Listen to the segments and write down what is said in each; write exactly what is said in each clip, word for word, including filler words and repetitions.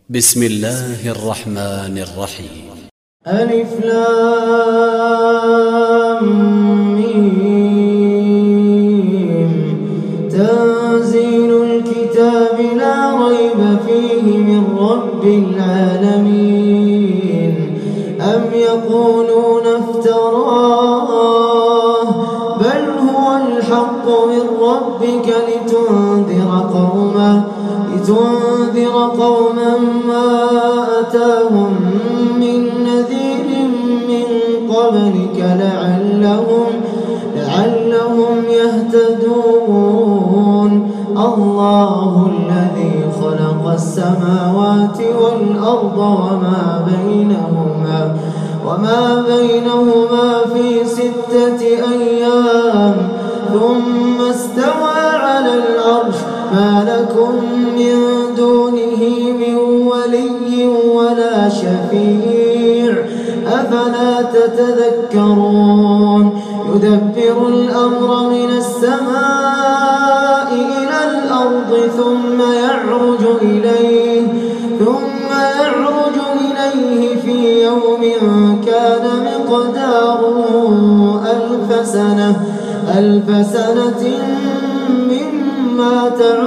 بسم الله الرحمن الرحيم. ألف لام ميم. تنزيل الكتاب لا ريب فيه من رب العالمين. أم يقولون افتراه بل هو الحق من ربك لتنذر قوما لتنذر قوما ما أتاهم من نذير من قبلك لعلهم لعلهم يهتدون. الله الذي خلق السماوات والأرض وما بينهما وما بينهما في ستة أيام ثم استوى على العرش. ما لكم من دونه من ولي ولا شفيع أفلا تتذكرون. يدبر الأمر من السماء إلى الأرض ثم يعرج إليه ثم يعرج إليه في يوم كان مقداره ألف سنة ألف سنة مما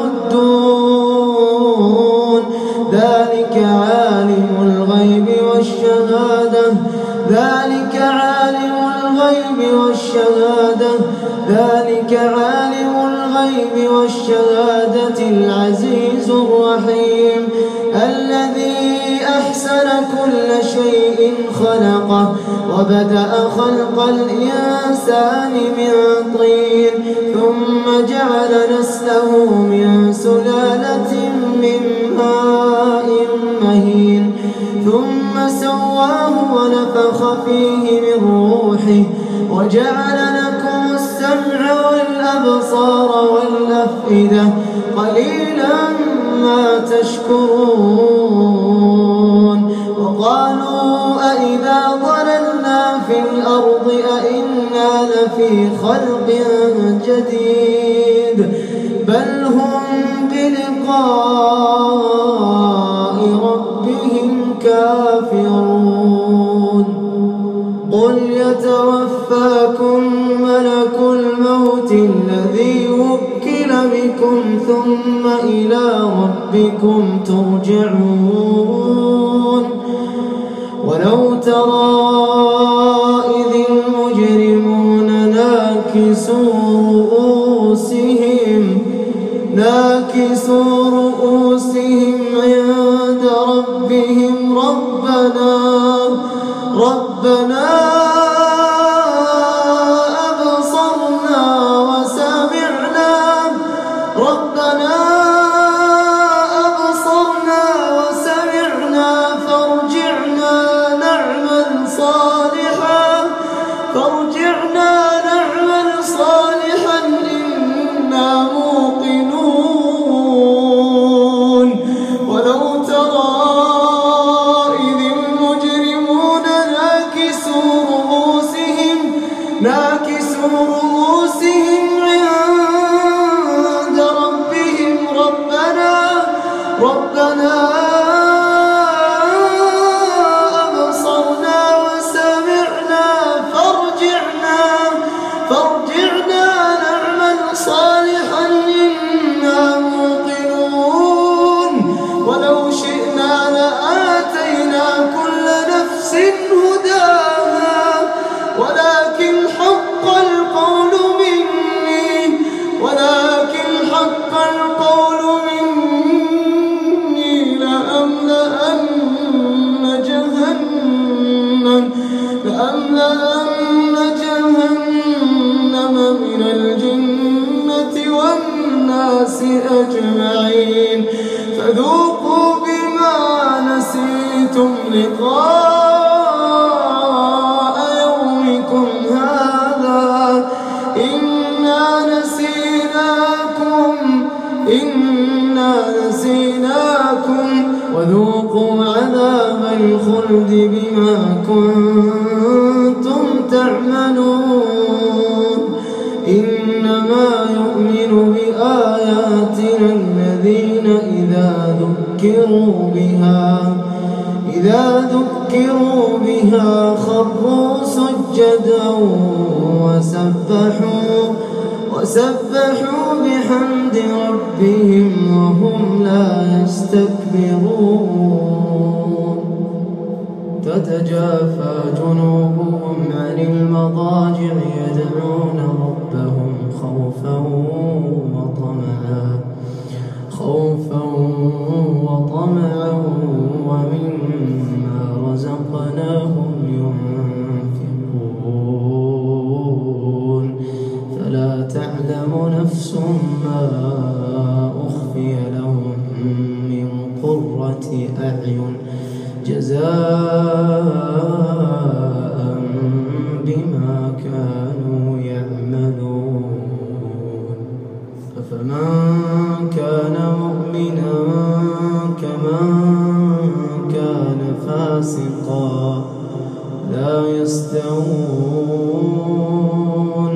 تعدون. ذلك عالم الغيب والشهادة ذلك عالم الغيب والشهادة ذلك عالم الغيب والشهادة العزيز الرحيم. الذي أحسن كل شيء خلقه وبدأ خلق الإنسان من طين ثم جعل نسله من سلالة من ماء مهين ثم سواه ونفخ فيه من روحه وجعل لكم السمع والأبصار والأفئدة قليلا ما تشكرون. وقالوا أئذا ضللنا في الأرض أئنا لفي خلق جديد بل هم بلقاء ربهم كافرون. قل يتوفاكم ملك الموت الذي وكل بكم ثم إلى ربكم ترجعون. ولو ترى إذ المجرمون ناكسوا رؤوسهم ناكسوا رؤوسهم عند ربهم ربنا ربنا أبصرنا وسمعنا ربنا أبصرنا وسمعنا فارجعنا نعمل صالحا فارجعنا نعمل صالحا إنا موقنون. ولو ترى إذ المجرمون ناكسوا رؤوسهم ناكسوا رؤوسهم عند ربهم ربنا ربنا أبصرنا وسمعنا فارجعنا فارجعنا نعمل صالحا إنا موقنون. ولو شئنا لآتينا كل نفس هداها ولكن حق القول مني ولكن حق القول مني لأملأن جهنم لأملأن جهنم من الجنة والناس أجمعين. فذوقوا بما نسيتم لقاء يومكم هذا إنا نسيناكم إنا نسيناكم وذوقوا عذاب الخلد بما كنتم تعملون. إنما يؤمن بآياتنا الذين إذا ذكروا ذكروا بها إذا ذكروا بها خروا سجدا وسبحوا وسبحوا بحمد ربهم وهم لا يستكبرون تتجافى جنوبهم عن المضاجع يدعون ربهم خوفا وطمعا خوفا وطمعا ومما رزقناهم ينفقون فلا تعلم نفس ما أخفي لهم من قرة أعين جزاء بما كانوا يعملون أفمن كان مؤمنا كمن كان فاسقا لا يستوون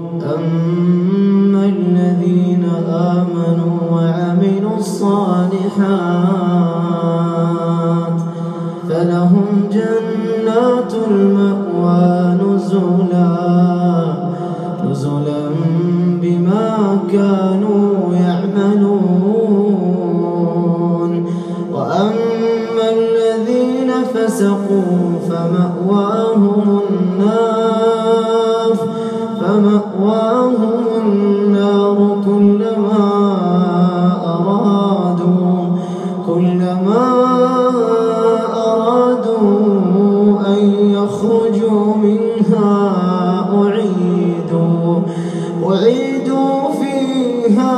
أما الذين آمنوا وعملوا الصالحات فلهم جنات المأوى نزلا نزلا بما كانوا يعملون وأما الذين فسقوا فمأواهم النار فمأواهم النار كلما أرادوا كلما يخرجوا منها أعيدوا أعيدوا فيها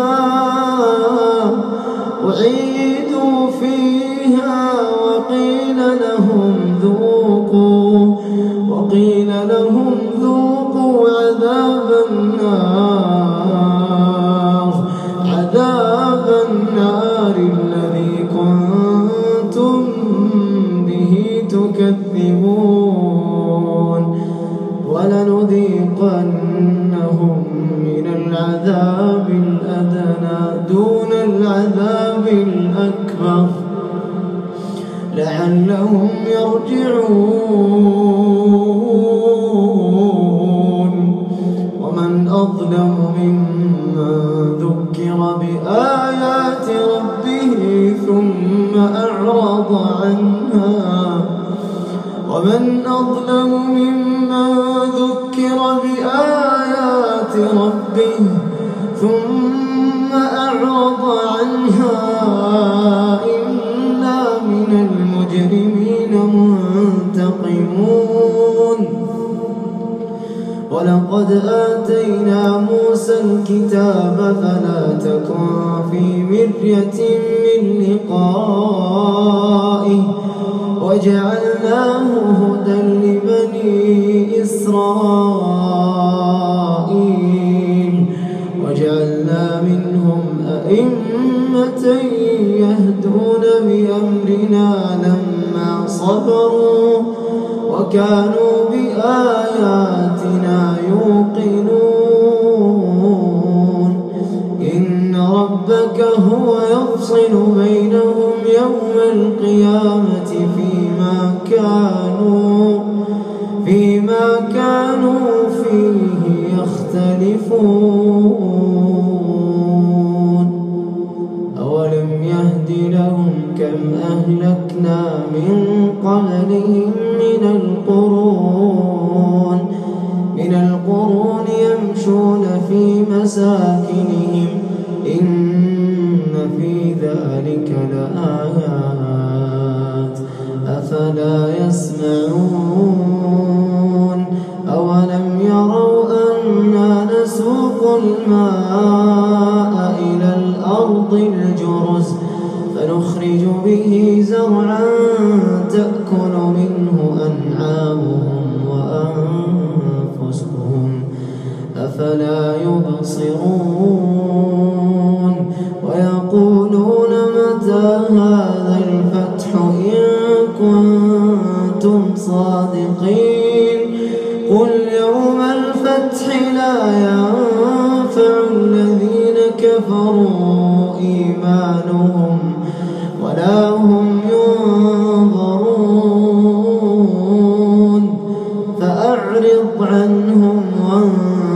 أعيدوا فيها وقيل لهم ذوقوا وقيل لهم ذوقوا عذاب النار عذاب النار الذي كنتم به تكذبون ولنذيقنهم من العذاب الأدنى دون العذاب الأكبر لعلهم يرجعون ومن أظلم ممن ذكر بآيات ربه ثم أعرض عنها ومن أظلم ممن ذكر بآيات ربه ثم أعرض عنها إنا من المجرمين منتقمون ولقد آتينا موسى الكتاب فلا تكن في مرية من لقائه وجعلناه هدى لبني إسرائيل وجعلنا منهم أئمة يهدون بأمرنا لما صبروا وكانوا بآياتنا يوقنون إن ربك هو يفصل بينهم يوم القيامة فيما كانوا فيما كانوا فيه يختلفون أولم يهد لهم كم أهلكنا من قبلهم من القرون من القرون يمشون في مساكنهم إن في ذلك لآيات أفلا يسمعون أولم يروا أنا نسوق الماء إلى الأرض الجرز فنخرج به زرعا تأكل منه أنعامهم وأنفسهم أفلا يبصرون ويقولون متى هذا الفتح إن كنتم صادقين قل يوم الفتح لا ينفع الذين كفروا إيمانهم ولا عنهم